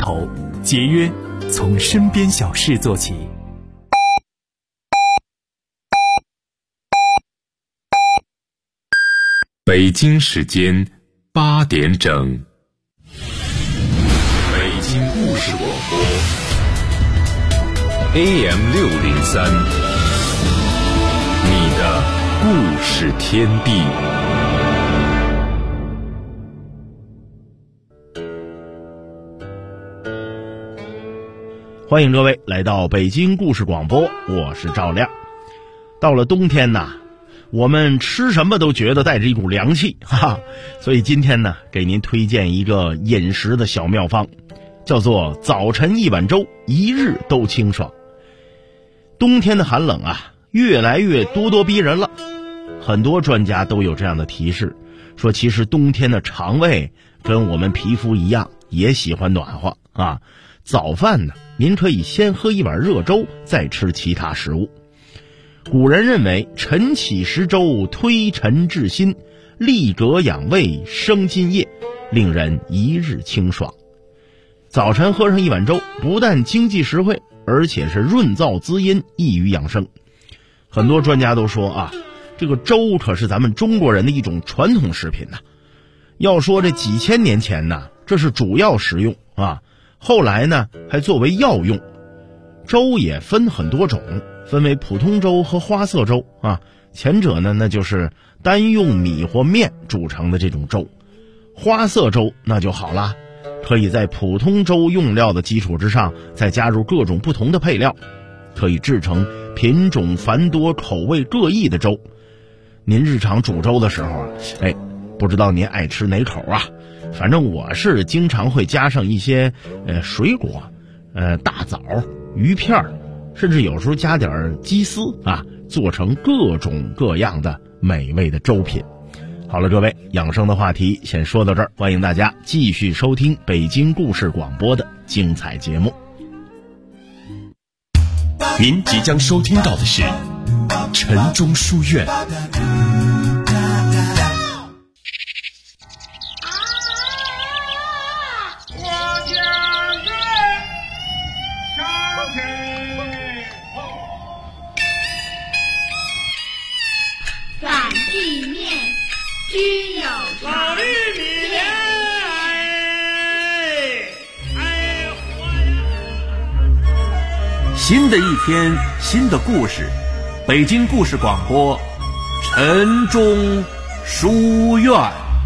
头，节约从身边小事做起。 北京时间8点整，北京故事广播 AM603，你的故事天地。 欢迎各位来到北京故事广播，我是赵亮。到了冬天呐，我们吃什么都觉得带着一股凉气，哈哈。所以今天呢，给您推荐一个饮食的小妙方，叫做早晨一碗粥，一日都清爽。冬天的寒冷啊，越来越咄咄逼人了。很多专家都有这样的提示，说其实冬天的肠胃跟我们皮肤一样，也喜欢暖和啊。早饭呢，您可以先喝一碗热粥，再吃其他食物。古人认为晨起食粥，推陈治新，利膈养胃，生津液，令人一日清爽。早晨喝上一碗粥，不但经济实惠，而且是润燥滋阴，益于养生。很多专家都说啊，这个粥可是咱们中国人的一种传统食品呐。要说这几千年前呢，这是主要食用啊，后来呢还作为药用。粥也分很多种，分为普通粥和花色粥啊。前者呢，那就是单用米或面煮成的这种粥。花色粥那就好啦，可以在普通粥用料的基础之上，再加入各种不同的配料，可以制成品种繁多、口味各异的粥。您日常煮粥的时候啊，不知道您爱吃哪口啊？反正我是经常会加上一些水果，大枣、鱼片，甚至有时候加点鸡丝啊，做成各种各样的美味的粥品。好了，各位，养生的话题先说到这儿，欢迎大家继续收听北京故事广播的精彩节目。 您即将收听到的是晨钟书院。 新的一天，新的故事，北京故事广播，晨钟书院。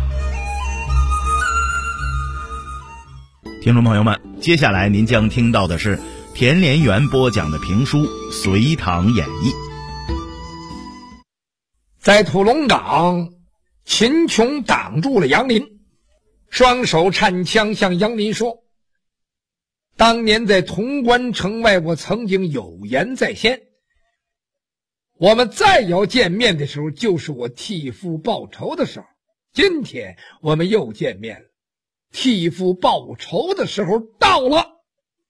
听众朋友们，接下来您将听到的是田连元播讲的评书《隋唐演义》。 在土龙岗，秦琼挡住了杨林，双手颤枪向杨林说，当年在潼关城外，我曾经有言在先，我们再要见面的时候，就是我替父报仇的时候。今天我们又见面了，替父报仇的时候到了。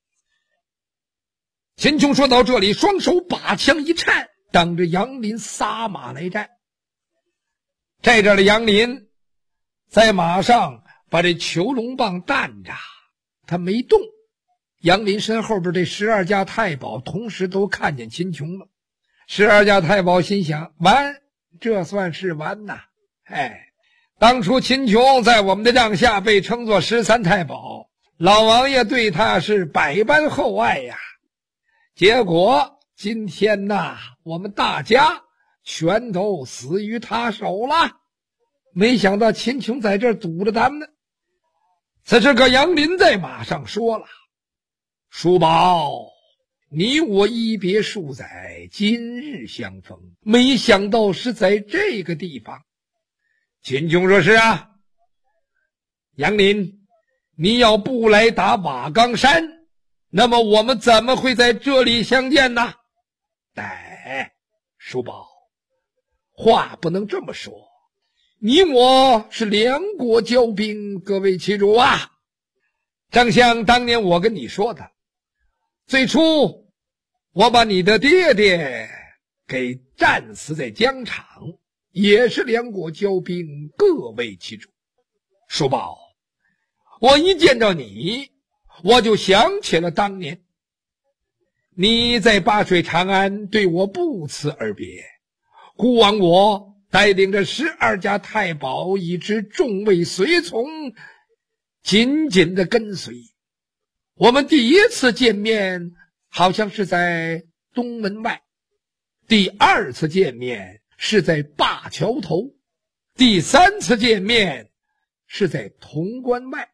秦琼说到这里，双手把枪一颤，等着杨林撒马来战。这阵的杨林在马上把这囚龙棒担着，他没动。杨林身后边这12家太保同时都看见秦琼了。12家太保心想，完，这算是完呐。当初秦琼在我们的帐下被称作13太保，老王爷对他是百般厚爱呀。结果今天呐，我们大家全都死于他手了。没想到秦琼在这儿堵着咱们呢。此时个杨林在马上说了，叔宝，你我一别数载，今日相逢，没想到是在这个地方。秦琼说是啊。杨林，你要不来打瓦岗山，那么我们怎么会在这里相见呢？叔宝，话不能这么说，你我是两国交兵，各为其主啊。正像当年我跟你说的，最初我把你的爹爹给战死在疆场，也是两国交兵，各为其主。叔宝，我一见到你， 我就想起了当年你在灞水长安对我不辞而别，孤王我带领着12家太保以及众位随从紧紧地跟随。我们第一次见面好像是在东门外，第2次见面是在灞桥头，第3次见面是在潼关外。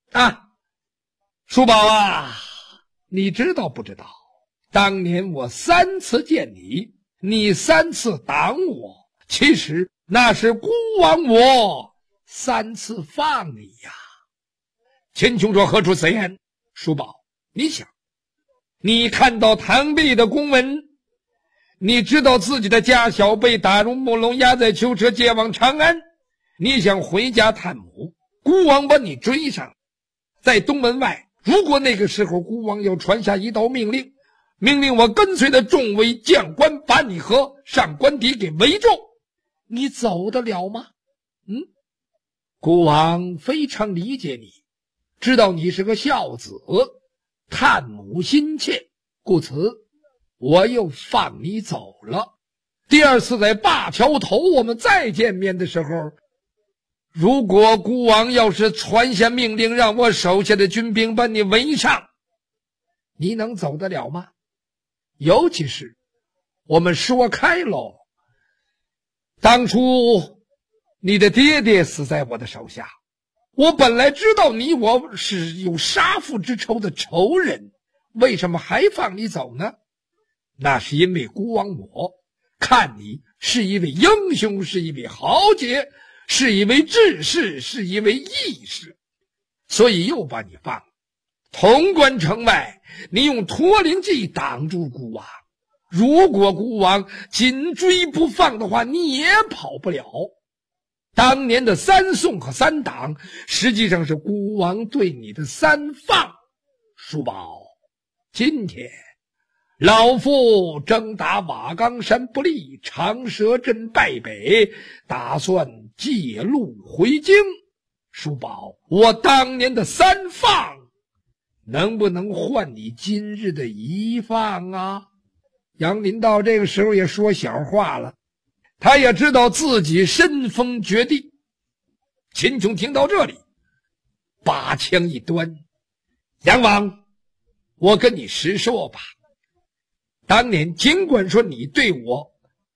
叔宝啊，你知道不知道，当年我3次见你，你3次挡我，其实那是孤王我3次放你呀。秦琼说：何出此言？叔宝，你想，你看到唐弼的公文，你知道自己的家小被打入木笼，押在囚车接往长安，你想回家探母，孤王把你追上，在东门外，如果那个时候孤王要传下一道命令，命令我跟随的众位将官把你和上官邸给围住，你走得了吗？孤王非常理解你，知道你是个孝子，探母心切，故此我又放你走了。第2次在灞桥头我们再见面的时候，如果孤王要是传下命令让我手下的军兵把你围上，你能走得了吗？尤其是我们说开喽，当初你的爹爹死在我的手下，我本来知道你我是有杀父之仇的仇人，为什么还放你走呢？那是因为孤王我看你是一位英雄，是一位豪杰，是一位志士，是一位义士，所以又把你放了。潼关城外，你用驼铃计挡住孤王，如果孤王紧追不放的话，你也跑不了。当年的3送和3挡，实际上是孤王对你的3放。叔宝，今天老夫征打瓦岗山不利，长蛇阵败北，打算借路回京。叔宝，我当年的3放能不能换你今日的1放啊？杨林到这个时候也说小话了，他也知道自己身封绝地。秦琼听到这里，把枪一端：杨王，我跟你实说吧，当年尽管说你对我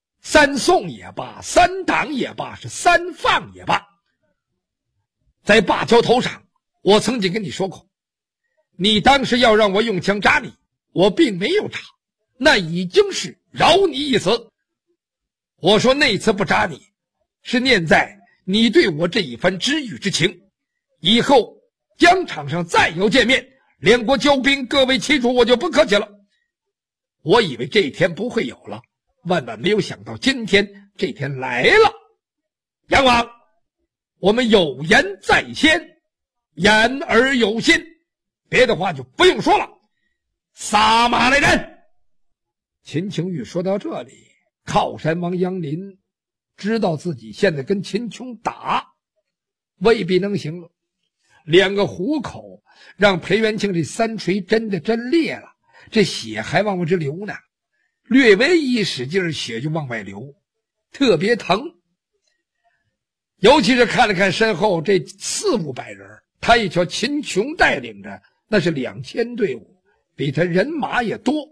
3送也罢，3挡也罢，是3放也罢，在灞桥头上我曾经跟你说过，你当时要让我用枪扎你，我并没有扎，那已经是饶你一死。我说那次不扎你，是念在你对我这一番知遇之情，以后疆场上再有见面，两国交兵，各为其主，我就不客气了。我以为这一天不会有了，万万没有想到今天这天来了。杨王，我们有言在先，言而有信，别的话就不用说了，撒马来人。秦琼玉说到这里，靠山王杨林知道自己现在跟秦琼打未必能行了，2个虎口让裴元庆这3锤真的真裂了，这血还往外直流呢，略微一使劲血就往外流，特别疼。尤其是看了看身后这400-500人，他一瞧秦琼带领着那是2000队伍，比他人马也多。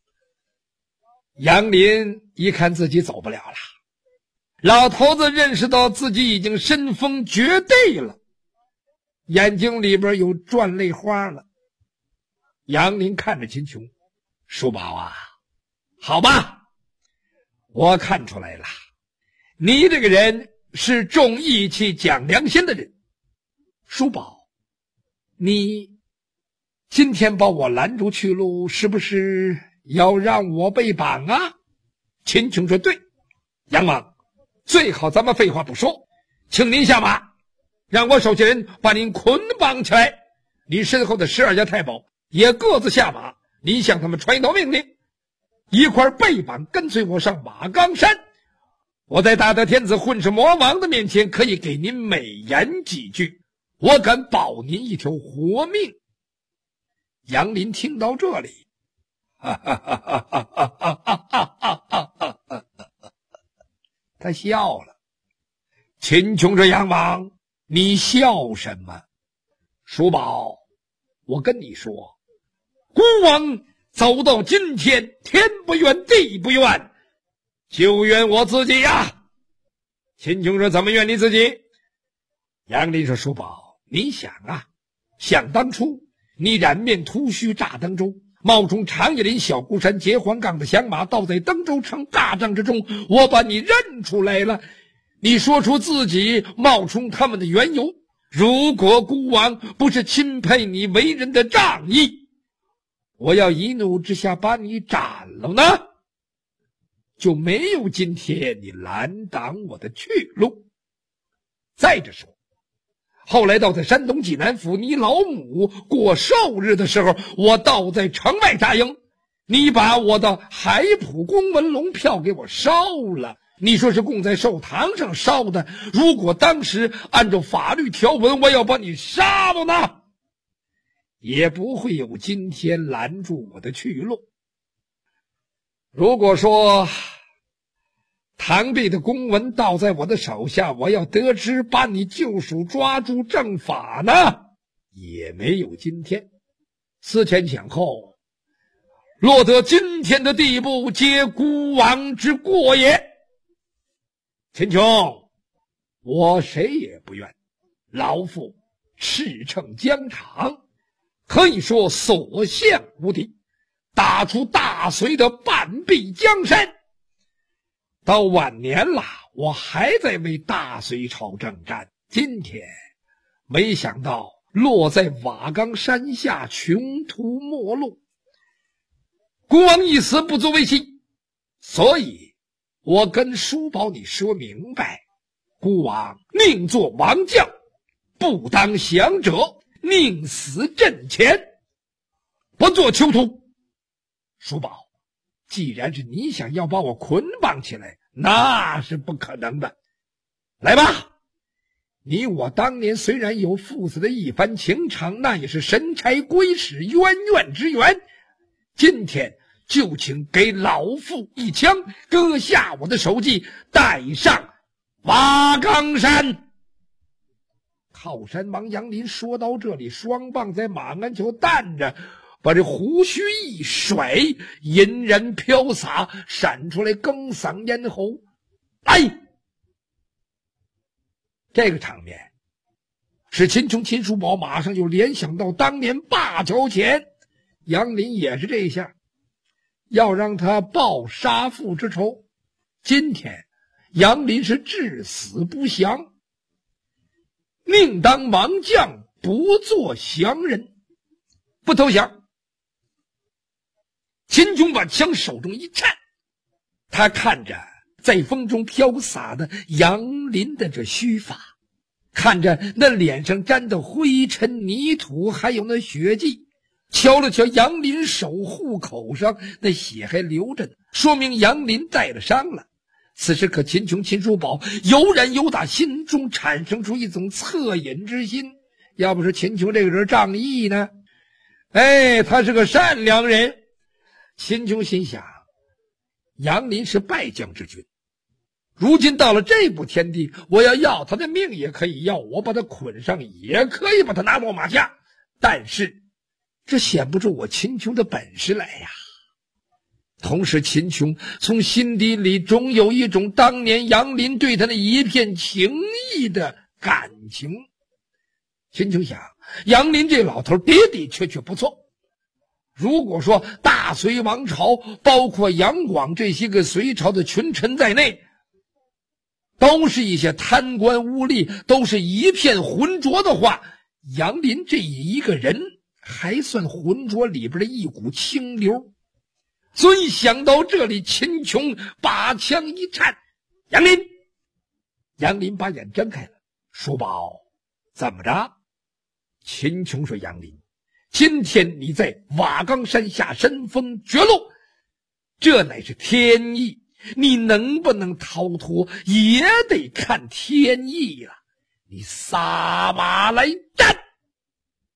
杨林一看自己走不了了，老头子认识到自己已经身封绝地了，眼睛里边有转泪花了。杨林看着秦琼，叔宝啊，好吧，我看出来了，你这个人是重义气讲良心的人。叔宝，你今天把我拦住去路，是不是要让我被绑啊？秦琼说对。杨王，最好咱们废话不说，请您下马，让我手下人把您捆绑起来，你身后的12家太保也各自下马，您向他们传一道命令，一块被绑跟随我上瓦岗山，我在大德天子混世魔王的面前可以给您美言几句，我敢保您一条活命。 杨林听到这里，他笑了。秦琼说：“杨王，你笑什么？叔宝，我跟你说，孤王走到今天，天不怨地不怨，就怨我自己呀。”秦琼说：“怎么怨你自己？”杨林说：“叔宝，你想啊，想当初你染面秃须炸登州，冒充长叶林、小孤山、结黄岗的响马，倒在登州城大帐之中，我把你认出来了。你说出自己冒充他们的缘由。如果孤王不是钦佩你为人的仗义，我要一怒之下把你斩了呢，就没有今天你拦挡我的去路。再者说，后来到在山东济南府你老母过寿日的时候，我倒在城外扎营，你把我的海浦公文龙票给我烧了，你说是供在寿堂上烧的，如果当时按照法律条文我要把你杀了呢，也不会有今天拦住我的去路。如果说唐弼的公文倒在我的手下，我要得知把你救赎抓住正法呢，也没有今天。思前想后，落得今天的地步，皆孤王之过也。秦琼，我谁也不怨，老夫驰骋疆场，可以说所向无敌，打出大隋的半壁江山。到晚年了，我还在为大隋朝征战，今天没想到落在瓦岗山下，穷途末路。孤王一死不足为奇，所以我跟叔宝你说明白，孤王宁做王将，不当降者，宁死阵前，不做囚徒。叔宝，既然是你想要把我捆绑起来，那是不可能的。来吧，你我当年虽然有父子的一番情长，那也是神差归使，渊源之源。今天就请给老夫一枪，割下我的首级，带上瓦岗山。靠山王杨林说到这里，双棒在马鞍球担着，把这胡须一甩，银然飘洒，闪出来更嗓咽喉。哎，这个场面使秦琼秦叔宝马上就联想到当年灞桥前杨林也是这一下，要让他报杀父之仇。今天杨林是至死不降，宁当王将，不做降人，不投降。秦琼把枪手中一颤，他看着在风中飘洒的杨林的这须发，看着那脸上沾的灰尘泥土还有那血迹，瞧了瞧杨林手户口上那血还流着呢，说明杨林带了伤了。此时可秦琼秦叔宝油然有打心中产生出一种恻隐之心，要不是秦琼这个人仗义呢，他是个善良人。秦琼心想，杨林是败将之君，如今到了这步天地，我要他的命也可以要，我把他捆上也可以把他拿落马下，但是这显不出我秦琼的本事来呀。同时秦琼从心底里总有一种当年杨林对他的一片情谊的感情。秦琼想，杨林这老头的的确确不错，如果说大隋王朝包括杨广这些个隋朝的群臣在内，都是一些贪官污吏，都是一片浑浊的话，杨林这一个人还算浑浊里边的一股清流。所以想到这里，秦琼把枪一颤，杨林。杨林把眼睁开了，叔宝，怎么着？秦琼说，杨林，今天你在瓦岗山下身逢绝路，这乃是天意，你能不能逃脱也得看天意了。你撒马来战。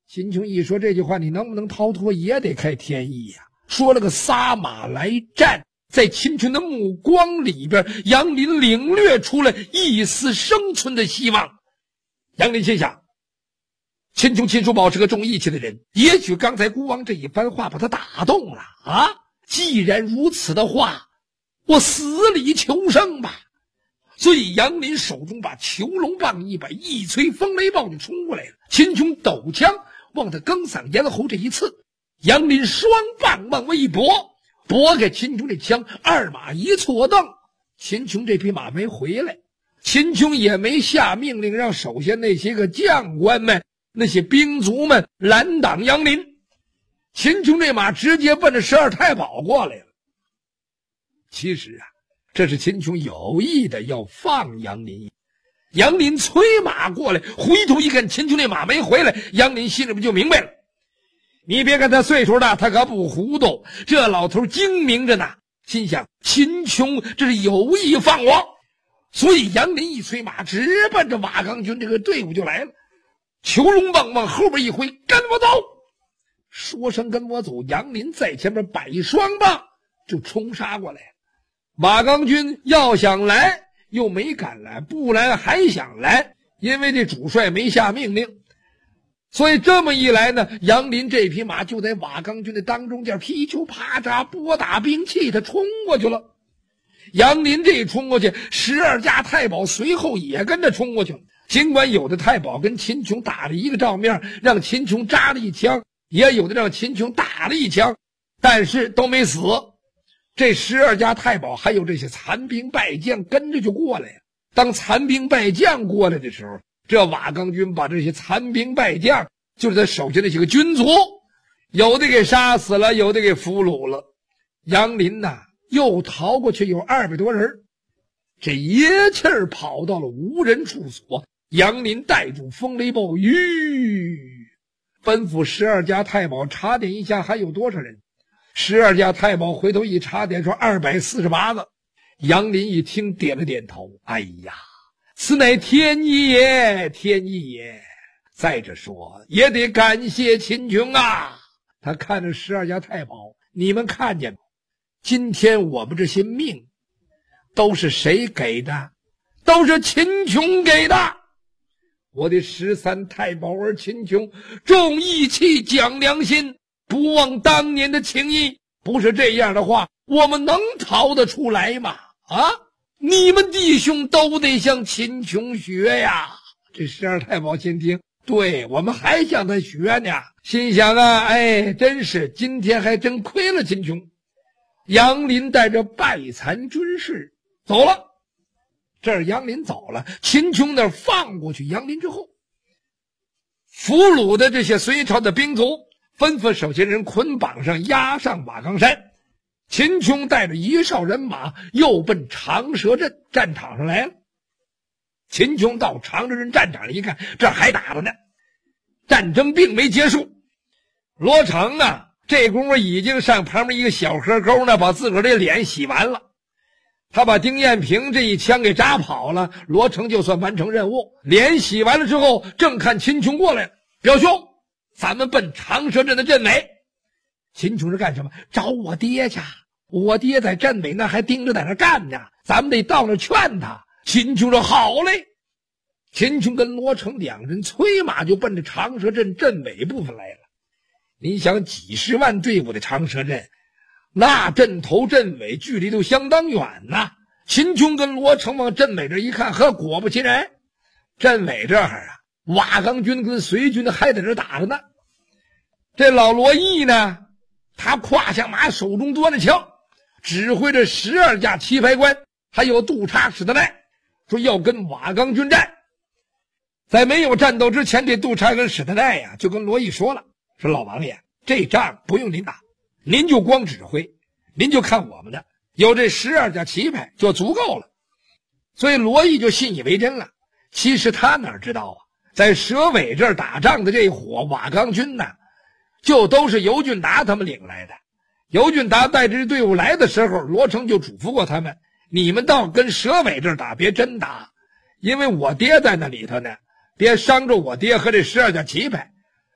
秦琼一说这句话，你能不能逃脱也得开天意呀。说了个撒马来战，在秦琼的目光里边，杨林领略出了一丝生存的希望。杨林心想，秦琼秦叔宝是个重义气的人，也许刚才孤王这一番话把他打动了啊！既然如此的话，我死里求生吧。所以杨林手中把囚龙棒一摆，一催风雷暴就冲过来了。秦琼抖枪往他更嗓咽喉，这一刺，杨林双棒往外一拨，拨开秦琼这枪，二马一错蹬，秦琼这匹马没回来。秦琼也没下命令让手下那些个将官们、那些兵卒们拦挡杨林，秦琼这马直接奔着十二太保过来了。其实啊，这是秦琼有意的要放杨林。杨林催马过来，回头一看秦琼那马没回来，杨林心里边就明白了。你别看他岁数大，他可不糊涂，这老头精明着呢，心想秦琼这是有意放我。所以杨林一催马，直奔着瓦岗军这个队伍就来了。囚龙棒往后边一挥，跟我走！说声跟我走，杨林在前面摆双棒就冲杀过来。瓦岗军要想来又没敢来，不来还想来，因为这主帅没下命令。所以这么一来呢，杨林这匹马就在瓦岗军的当中间噼球啪嚓拨打兵器，他冲过去了。杨林这一冲过去，12家太保随后也跟着冲过去了。尽管有的太保跟秦琼打了一个照面，让秦琼扎了一枪，也有的让秦琼打了一枪，但是都没死。这12家太保还有这些残兵败将跟着就过来了。当残兵败将过来的时候，这瓦岗军把这些残兵败将，就是他手下那些个军卒，有的给杀死了，有的给俘虏了。杨林呐，又逃过去有200多人，这一气儿跑到了无人处所。杨林带住风雷暴吁，吩咐12家太保查点一下还有多少人。12家太保回头一查点，说248个。杨林一听点了点头，哎呀，此乃天意也，天意也。再者说也得感谢秦琼啊。他看着12家太保，你们看见吗？今天我们这些命都是谁给的？都是秦琼给的。我的13太保儿秦琼重义气讲良心，不忘当年的情谊，不是这样的话，我们能逃得出来吗？啊，你们弟兄都得向秦琼学呀。这12太保心听，对，我们还向他学呢。心想啊，哎，真是今天还真亏了秦琼。杨林带着败残军士走了。这儿杨林走了，秦琼那儿放过去杨林之后，俘虏的这些隋朝的兵卒纷纷手下人捆绑上，押上瓦岗山。秦琼带着1哨人马又奔长蛇阵战场上来了。秦琼到长蛇阵战场上一看，这还打着呢，战争并没结束。罗成啊，这功夫已经上旁边一个小河沟呢，把自个儿的脸洗完了。他把丁彦平这一枪给扎跑了，罗成就算完成任务。脸洗完了之后，正看秦琼过来了，表兄，咱们奔长蛇阵的阵尾。秦琼是干什么？找我爹去，我爹在阵尾那还盯着在那干呢，咱们得到那劝他。秦琼说好嘞。秦琼跟罗成2人催马就奔着长蛇阵阵尾部分来了。你想几十万队伍的长蛇阵，那阵头阵尾距离都相当远呐。秦琼跟罗成往阵尾这一看，呵，果不其然，阵尾这儿啊，瓦岗军跟隋军还在这打着呢。这老罗毅呢，他跨下马，手中端着枪，指挥着12架棋牌官，还有督察史德赖，说要跟瓦岗军战。在没有战斗之前，这督察跟史德赖呀，就跟罗毅说了，说老王爷，这仗不用您打，您就光指挥，您就看我们的，有这12架棋牌就足够了。所以罗毅就信以为真了。其实他哪知道啊，在蛇尾这儿打仗的这伙瓦岗军呢，就都是尤俊达他们领来的。尤俊达带着队伍来的时候，罗成就嘱咐过他们，你们到跟蛇尾这儿打，别真打，因为我爹在那里头呢，别伤着我爹和这12架棋牌。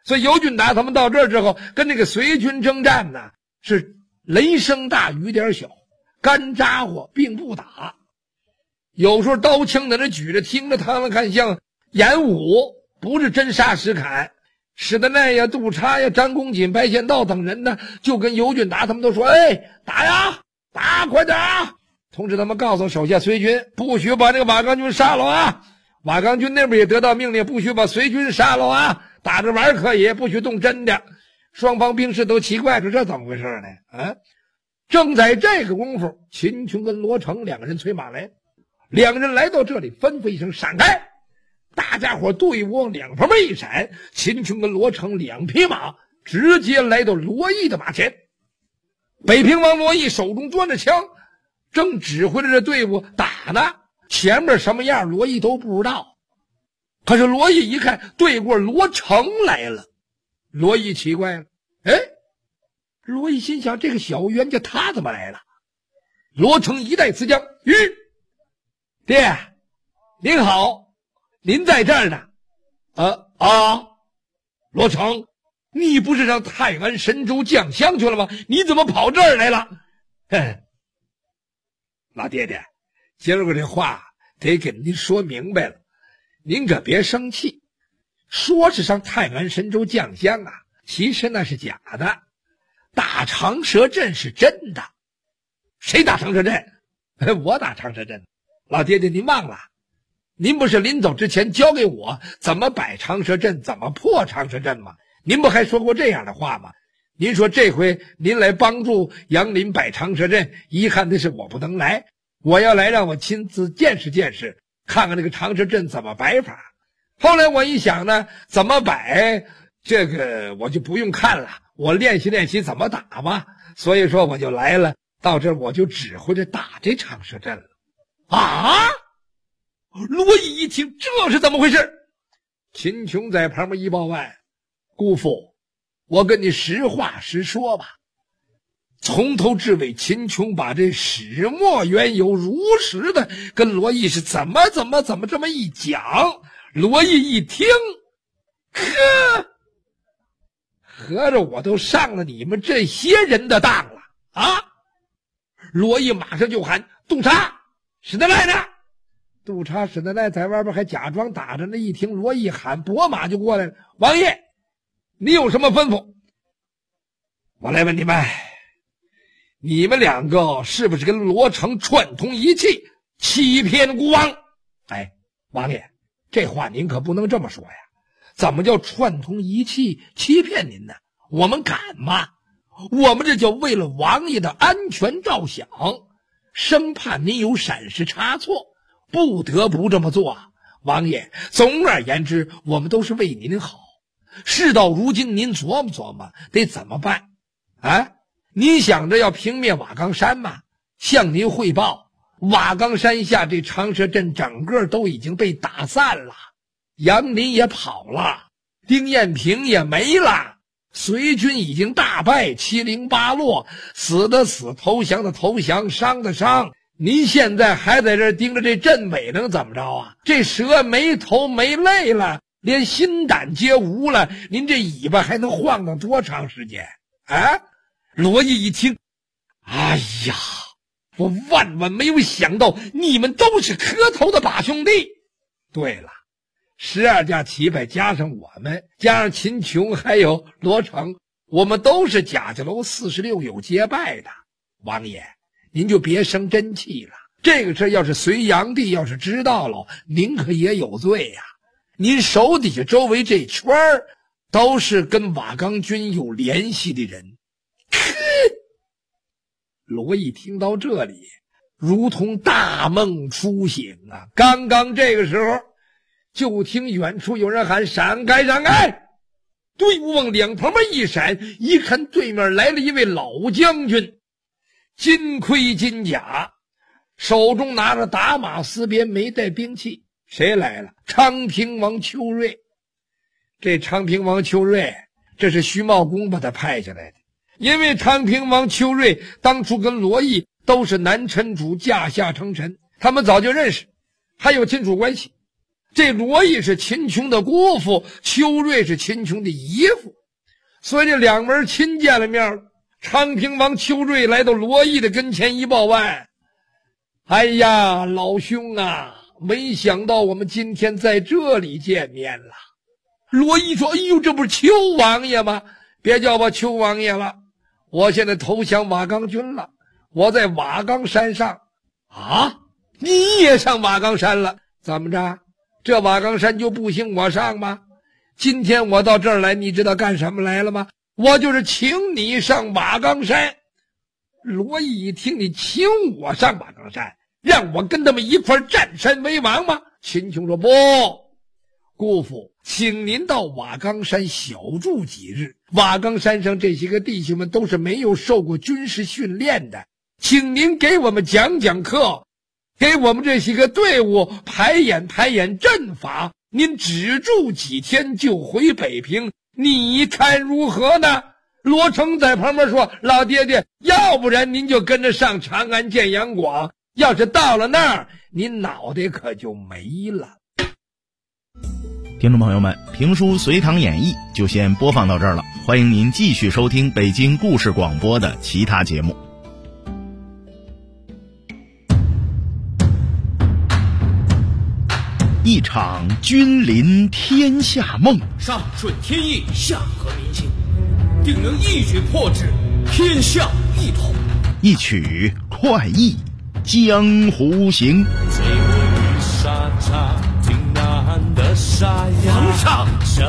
所以尤俊达他们到这儿之后，跟那个隋军征战呢，是雷声大雨点小，干扎火并不打。有时候刀枪在那举着，听着他们看像演武，不是真杀实砍。史德奈呀、杜查呀、张公瑾、白贤道等人呢，就跟尤俊达他们都说：“哎，打呀，打，快点啊！”同时他们告诉手下隋军，不许把那个瓦岗军杀了啊！瓦岗军那边也得到命令，不许把隋军杀了啊！打着玩可以，不许动真的。双方兵士都奇怪，这怎么回事呢？正在这个功夫，秦琼跟罗成两个人催马来，两个人来到这里，吩咐一声闪开，大家伙队伍往两旁边一闪，秦琼跟罗成两匹马直接来到罗毅的马前。北平王罗毅手中端着枪，正指挥着这队伍打呢，前面什么样罗毅都不知道。可是罗毅一看对过罗成来了，罗毅奇怪了，罗毅心想，这个小冤家他怎么来了？罗成一带刺将，爹，您好，您在这儿呢？罗成，你不是上泰安神州降香去了吗？你怎么跑这儿来了？老爹爹，今儿个这话得跟您说明白了，您可别生气。说是上泰安神州降香啊，其实那是假的。打长蛇阵是真的。谁打长蛇阵？我打长蛇阵。老爹爹您忘了，您不是临走之前教给我怎么摆长蛇阵，怎么破长蛇阵吗？您不还说过这样的话吗？您说这回您来帮助杨林摆长蛇阵，遗憾的是我不能来，我要来让我亲自见识见识，看看这个长蛇阵怎么摆法。后来我一想呢，怎么摆这个我就不用看了，我练习练习怎么打吧。所以说我就来了，到这儿我就指挥着打这长蛇阵了。罗毅一听，这是怎么回事？秦琼在旁边一报案，姑父，我跟你实话实说吧。从头至尾，秦琼把这始末缘由如实的跟罗毅是怎么这么一讲。罗毅一听，合着我都上了你们这些人的当了啊！罗毅马上就喊：杜查，史德赖呢？杜查、史德赖在外边还假装打着呢，一听罗毅喊，拨马就过来了。王爷，你有什么吩咐？我来问你们，你们两个是不是跟罗成串通一气，欺骗孤王？王爷，这话您可不能这么说呀！怎么叫串通一气欺骗您呢？我们敢吗？我们这叫为了王爷的安全着想，生怕您有闪失差错，不得不这么做啊！王爷，总而言之，我们都是为您好。事到如今，您琢磨琢磨得怎么办啊？您想着要平灭瓦岗山吗？向您汇报，瓦岗山下这长蛇阵整个都已经被打散了，杨林也跑了，丁彦平也没了，隋军已经大败，七零八落，死的死，投降的投降，伤的伤。您现在还在这盯着这阵尾能怎么着啊？这蛇没头没肋了，连心胆皆无了，您这尾巴还能晃荡多长时间啊？罗毅一听，哎呀，我万万没有想到你们都是磕头的把兄弟。对了，12家棋派加上我们，加上秦琼还有罗成，我们都是贾家楼46有结拜的。王爷，您就别生真气了，这个事要是隋炀帝要是知道了，您可也有罪呀。您手底下周围这圈都是跟瓦岗军有联系的人。罗毅听到这里，如同大梦初醒啊！刚刚这个时候，就听远处有人喊：“闪开，闪开！”队伍往两旁边一闪，一看对面来了一位老将军，金盔金甲，手中拿着打马丝鞭，没带兵器。谁来了？昌平王邱瑞。这昌平王邱瑞，这是徐茂公把他派下来的。因为昌平王邱瑞当初跟罗毅都是南陈主驾下称臣，他们早就认识，还有亲属关系。 这罗毅是秦琼的姑父，邱瑞是秦琼的姨父，所以这两门亲见了面。昌平王邱瑞来到罗毅的跟前一报案，哎呀，老兄啊，没想到我们今天在这里见面了。罗毅说，哎呦，这不是邱王爷吗？别叫我邱王爷了，我现在投降瓦岗军了，我在瓦岗山上。啊，你也上瓦岗山了？怎么着，这瓦岗山就不行我上吗？今天我到这儿来，你知道干什么来了吗？我就是请你上瓦岗山。罗毅一听，你请我上瓦岗山，让我跟他们一块占山为王吗？秦琼说，不，姑父，请您到瓦岗山小住几日。瓦岗山上这些个弟兄们都是没有受过军事训练的，请您给我们讲讲课，给我们这些个队伍排演阵法。您只住几天就回北平，你看如何呢？罗成在旁边说，老爹爹，要不然您就跟着上长安见杨广，要是到了那儿，您脑袋可就没了。 听众朋友们，评书《隋唐演义》就先播放到这儿了，欢迎您继续收听北京故事广播的其他节目。一场君临天下梦， 上顺天意，下合民心，定能一举破之，天下一统。 一曲快意江湖行。 皇上，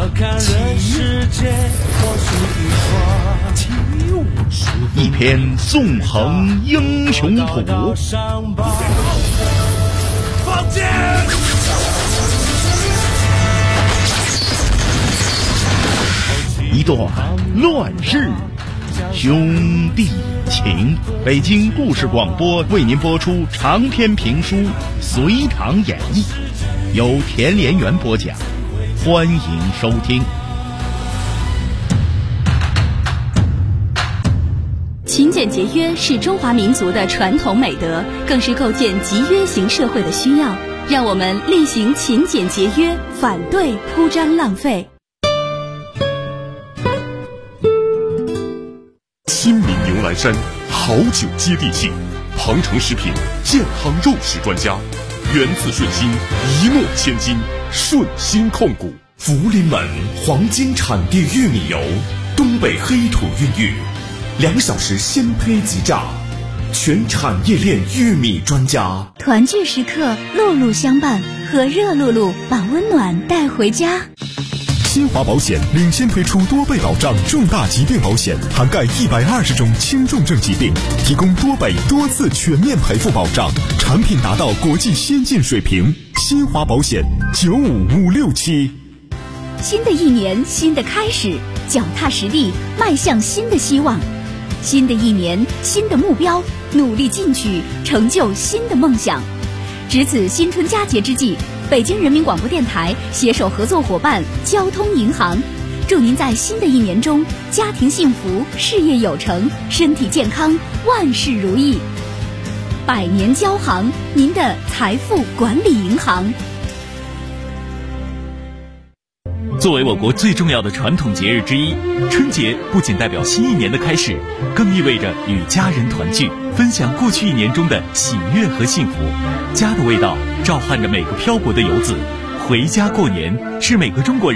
一篇纵横英雄谱。 放箭！ 一段乱世兄弟情。北京故事广播为您播出长篇评书《隋唐演义》，由田连元播讲，欢迎收听。 勤俭节约是中华民族的传统美德，更是构建集约型社会的需要。让我们厉行勤俭节约，反对铺张浪费。 亲民牛栏山，好酒接地气，庞城食品健康肉食专家，源自顺心，一诺千金，顺心控股。 福临门黄金产地玉米油，东北黑土孕育，2小时鲜胚即榨，全产业链玉米专家。 团聚时刻，路路相伴，和热露露把温暖带回家。 新华保险领先推出多倍保障重大疾病保险，涵盖120种轻重症疾病，提供多倍多次全面赔付保障，产品达到国际先进水平。新华保险95567。 新的一年，新的开始，脚踏实地，迈向新的希望。新的一年，新的目标，努力进取，成就新的梦想。值此新春佳节之际，北京人民广播电台携手合作伙伴交通银行，祝您在新的一年中家庭幸福，事业有成，身体健康，万事如意。百年交行，您的财富管理银行。 作为我国最重要的传统节日之一，春节不仅代表新一年的开始，更意味着与家人团聚，分享过去一年中的喜悦和幸福。家的味道召唤着每个漂泊的游子，回家过年是每个中国人